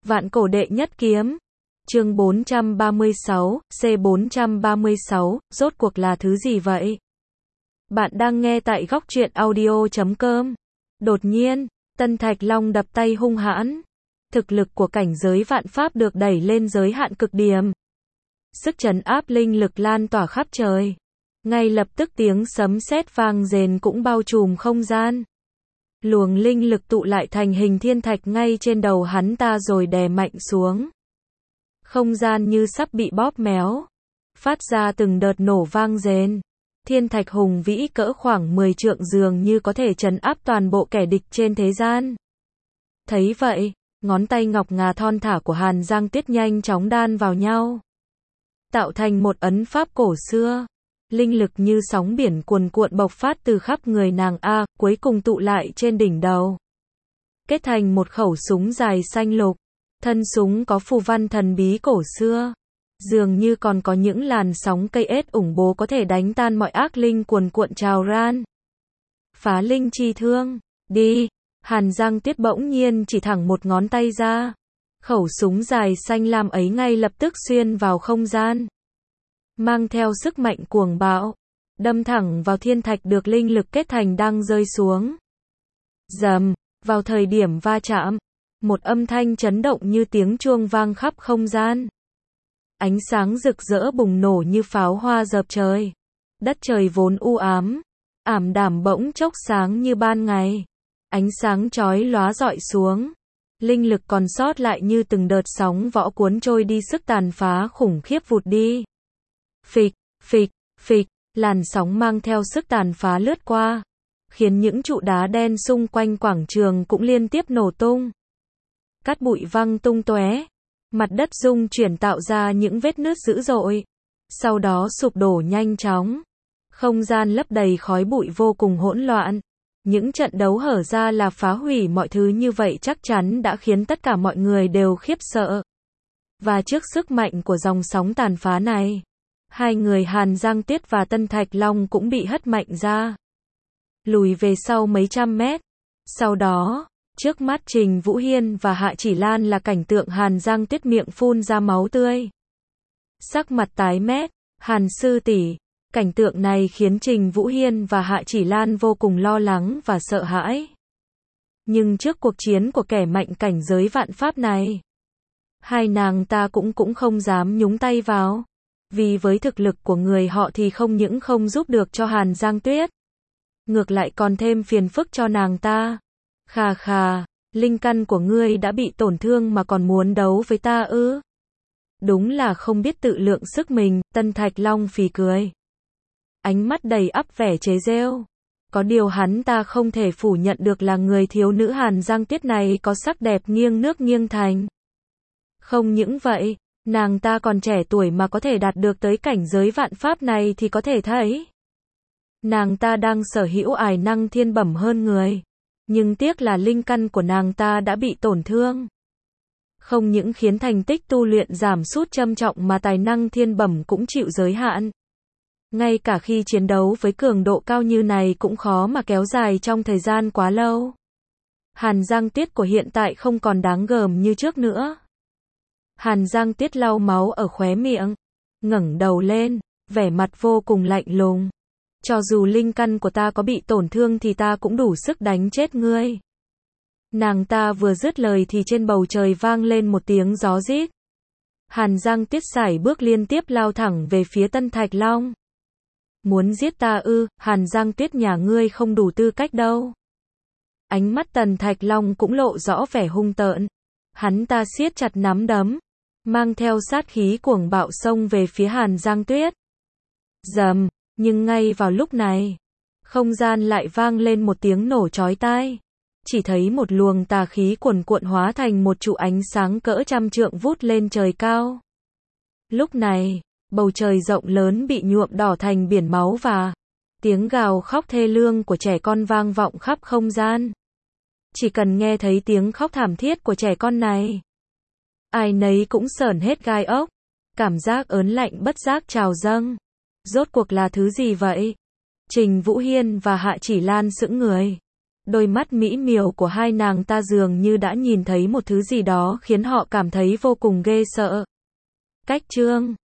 Vạn cổ đệ nhất kiếm. Chương 436, C436, rốt cuộc là thứ gì vậy? Bạn đang nghe tại góc truyện audio.com. Đột nhiên, Tân Thạch Long đập tay hung hãn. Thực lực của cảnh giới vạn pháp được đẩy lên giới hạn cực điểm. Sức trấn áp linh lực lan tỏa khắp trời. Ngay lập tức tiếng sấm sét vang rền cũng bao trùm không gian. Luồng linh lực tụ lại thành hình thiên thạch ngay trên đầu hắn ta rồi đè mạnh xuống. Không gian như sắp bị bóp méo. Phát ra từng đợt nổ vang rền. Thiên thạch hùng vĩ cỡ khoảng 10 trượng dường như có thể trấn áp toàn bộ kẻ địch trên thế gian. Thấy vậy, ngón tay ngọc ngà thon thả của Hàn Giang Tuyết nhanh chóng đan vào nhau. Tạo thành một ấn pháp cổ xưa. Linh lực như sóng biển cuồn cuộn bộc phát từ khắp người nàng cuối cùng tụ lại trên đỉnh đầu. Kết thành một khẩu súng dài xanh lục. Thân súng có phù văn thần bí cổ xưa. Dường như còn có những làn sóng cây ết ủng bố có thể đánh tan mọi ác linh cuồn cuộn trào ran. Phá linh chi thương, đi. Hàn Giang Tuyết bỗng nhiên chỉ thẳng một ngón tay ra. Khẩu súng dài xanh lam ấy ngay lập tức xuyên vào không gian. Mang theo sức mạnh cuồng bạo. Đâm thẳng vào thiên thạch được linh lực kết thành đang rơi xuống. Rầm, vào thời điểm va chạm. Một âm thanh chấn động như tiếng chuông vang khắp không gian. Ánh sáng rực rỡ bùng nổ như pháo hoa dập trời. Đất trời vốn u ám, ảm đạm bỗng chốc sáng như ban ngày. Ánh sáng chói lóa rọi xuống. Linh lực còn sót lại như từng đợt sóng võ cuốn trôi đi, sức tàn phá khủng khiếp vụt đi. Phịch, phịch, phịch, làn sóng mang theo sức tàn phá lướt qua, khiến những trụ đá đen xung quanh quảng trường cũng liên tiếp nổ tung. Cát bụi văng tung tóe, mặt đất rung chuyển tạo ra những vết nứt dữ dội, sau đó sụp đổ nhanh chóng. Không gian lấp đầy khói bụi vô cùng hỗn loạn. Những trận đấu hở ra là phá hủy mọi thứ như vậy chắc chắn đã khiến tất cả mọi người đều khiếp sợ. Và trước sức mạnh của dòng sóng tàn phá này, hai người Hàn Giang Tuyết và Tân Thạch Long cũng bị hất mạnh ra, lùi về sau mấy trăm mét. Sau đó, trước mắt Trình Vũ Hiên và Hạ Chỉ Lan là cảnh tượng Hàn Giang Tuyết miệng phun ra máu tươi. Sắc mặt tái mét, Hàn sư tỷ. Cảnh tượng này khiến Trình Vũ Hiên và Hạ Chỉ Lan vô cùng lo lắng và sợ hãi. Nhưng trước cuộc chiến của kẻ mạnh cảnh giới vạn pháp này, hai nàng ta cũng không dám nhúng tay vào. Vì với thực lực của người họ thì không những không giúp được cho Hàn Giang Tuyết, ngược lại còn thêm phiền phức cho nàng ta. Khà khà, linh căn của ngươi đã bị tổn thương mà còn muốn đấu với ta ư? Đúng là không biết tự lượng sức mình. Tân Thạch Long phì cười, ánh mắt đầy ắp vẻ chế giễu. Có điều hắn ta không thể phủ nhận được là người thiếu nữ Hàn Giang Tuyết này có sắc đẹp nghiêng nước nghiêng thành. Không những vậy, nàng ta còn trẻ tuổi mà có thể đạt được tới cảnh giới vạn pháp này thì có thể thấy nàng ta đang sở hữu ải năng thiên bẩm hơn người. Nhưng tiếc là linh căn của nàng ta đã bị tổn thương. Không những khiến thành tích tu luyện giảm sút trầm trọng mà tài năng thiên bẩm cũng chịu giới hạn. Ngay cả khi chiến đấu với cường độ cao như này cũng khó mà kéo dài trong thời gian quá lâu. Hàn Giang Tuyết của hiện tại không còn đáng gờm như trước nữa. Hàn Giang Tuyết lau máu ở khóe miệng, ngẩng đầu lên, vẻ mặt vô cùng lạnh lùng. Cho dù linh căn của ta có bị tổn thương thì ta cũng đủ sức đánh chết ngươi. Nàng ta vừa dứt lời thì trên bầu trời vang lên một tiếng gió rít. Hàn Giang Tuyết sải bước liên tiếp lao thẳng về phía Tân Thạch Long. Muốn giết ta ư? Hàn Giang Tuyết nhà ngươi không đủ tư cách đâu. Ánh mắt Tần Thạch Long cũng lộ rõ vẻ hung tợn. Hắn ta siết chặt nắm đấm, mang theo sát khí cuồng bạo xông về phía Hàn Giang Tuyết. Rầm, nhưng ngay vào lúc này, không gian lại vang lên một tiếng nổ chói tai. Chỉ thấy một luồng tà khí cuồn cuộn hóa thành một trụ ánh sáng cỡ trăm trượng vút lên trời cao. Lúc này, bầu trời rộng lớn bị nhuộm đỏ thành biển máu và tiếng gào khóc thê lương của trẻ con vang vọng khắp không gian. Chỉ cần nghe thấy tiếng khóc thảm thiết của trẻ con này, ai nấy cũng sởn hết gai ốc. Cảm giác ớn lạnh bất giác trào dâng. Rốt cuộc là thứ gì vậy? Trình Vũ Hiên và Hạ Chỉ Lan sững người. Đôi mắt mỹ miều của hai nàng ta dường như đã nhìn thấy một thứ gì đó khiến họ cảm thấy vô cùng ghê sợ. Cách chương